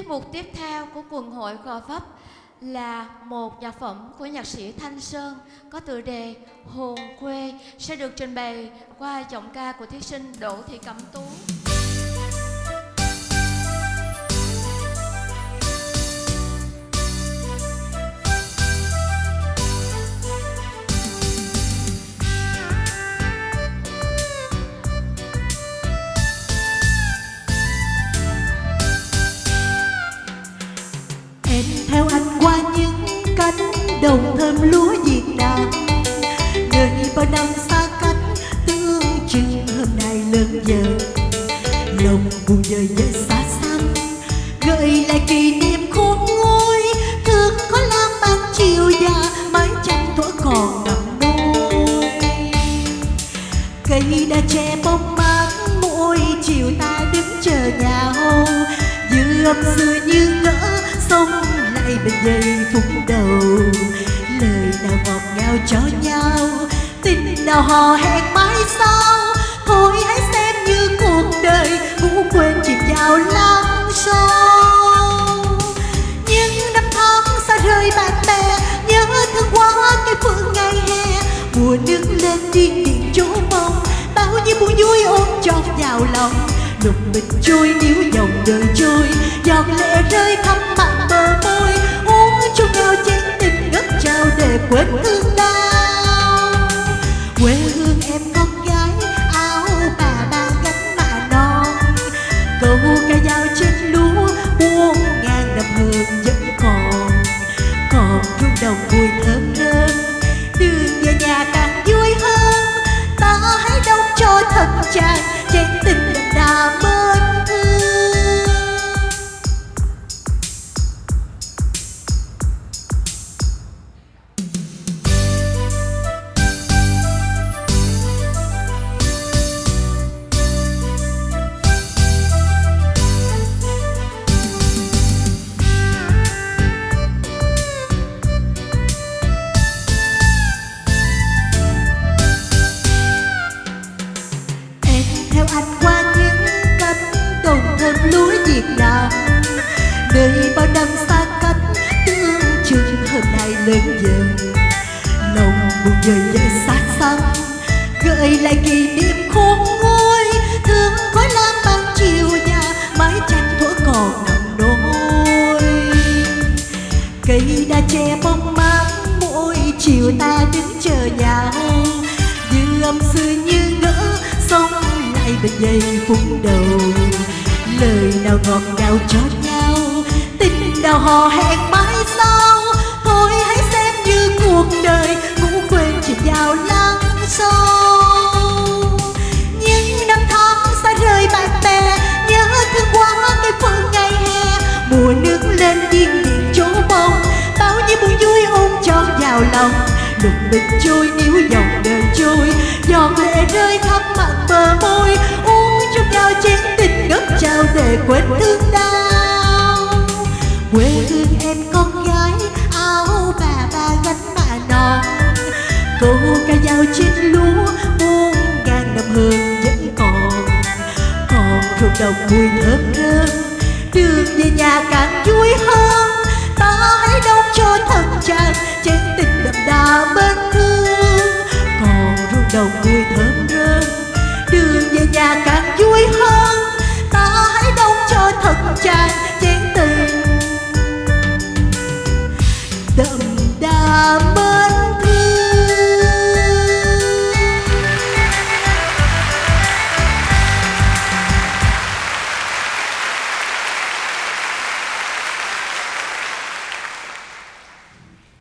Tiết mục tiếp theo của quần hội Gò Vấp là một nhạc phẩm của nhạc sĩ Thanh Sơn có tựa đề Hồn Quê sẽ được trình bày qua giọng ca của thí sinh Đỗ Thị Cẩm Tú. Theo anh qua những cánh đồng thơm lúa Việt Nam, nơi bao năm xa cách tương chừng hôm nay lớn dần. Lòng buồn dời dời xa xăm gợi lại kỷ niệm khôn nguôi, thương có lam ban chiều già mái tranh thuở còn ngậm nuôi. Cây đa tre bóng mát mỗi chiều ta đứng chờ nhau, dư âm xưa như ngỡ sông lại bên dây phút đầu. Lời nào ngọt ngào cho nhau, tình nào hò hẹn mãi sau. Thôi hãy xem như cuộc đời ngủ quên chìm vào lắng sâu. Những năm tháng xa rời bạn bè, nhớ thương quá cái phương ngày hè. Mùa nước lên điên điển chỗ mong, bao nhiêu buồn vui ôm chọt vào lòng. Lúc mình trôi níu dòng đời trôi, giọt lệ rơi thắm mặn bờ môi. Uống chung nhau chén tình ngất trao để quên thương đau. Quê hương em con gái áo bà ba gánh mạ non, câu ca dao trên lúa buông ngàn năm hương vẫn còn. Còn ruộng đồng mùi thơm thơm, đường về nhà càng vui hơn. Ta hãy đông cho thật tràn chén tình đậm đà bên thương. Theo anh qua những cánh đồng thơm lúa Việt Nam, nơi bao năm xa cách tương chừng hôm nay lớn dần. Lòng buồn dời dời xa xăm gợi lại kỷ niệm khôn nguôi, thương khói lam ban chiều nhà mái tranh thuở còn nằm nôi. Cây đa tre bóng mát mỗi chiều ta đứng chờ nhau, dư âm xưa như ngỡ sông lại bên dây phút đầu. Lời nào ngọt ngào cho nhau, tình nào hò hẹn mãi sau. Thôi hãy xem như cuộc đời ngủ quên chìm vào lắng sâu. Những năm tháng xa rời bạn bè, nhớ thương quá cái phương ngày hè. Mùa nước lên điên điển chỗ mong, bao nhiêu buồn vui ôm trọn vào lòng. Lúc mình trôi níu dòng đời trôi, giọt lệ rơi thắm mặn bờ môi. Uống chung nhau chén tình ngất trao để quên thương đau. Quê hương em con gái áo bà ba gánh mạ non, câu ca dao trên lúa muôn ngàn năm hương vẫn còn. Còn ruộng đồng mùi thơm thơm, đường về nhà càng vui hơn. Ta hãy đông cho thật tràn chén tình đậm đà bên thương. Còn ruộng đồng mùi thơm thơm, đường về nhà càng vui hơn. Ta hãy đông cho thật tràn chén tình đậm đà bên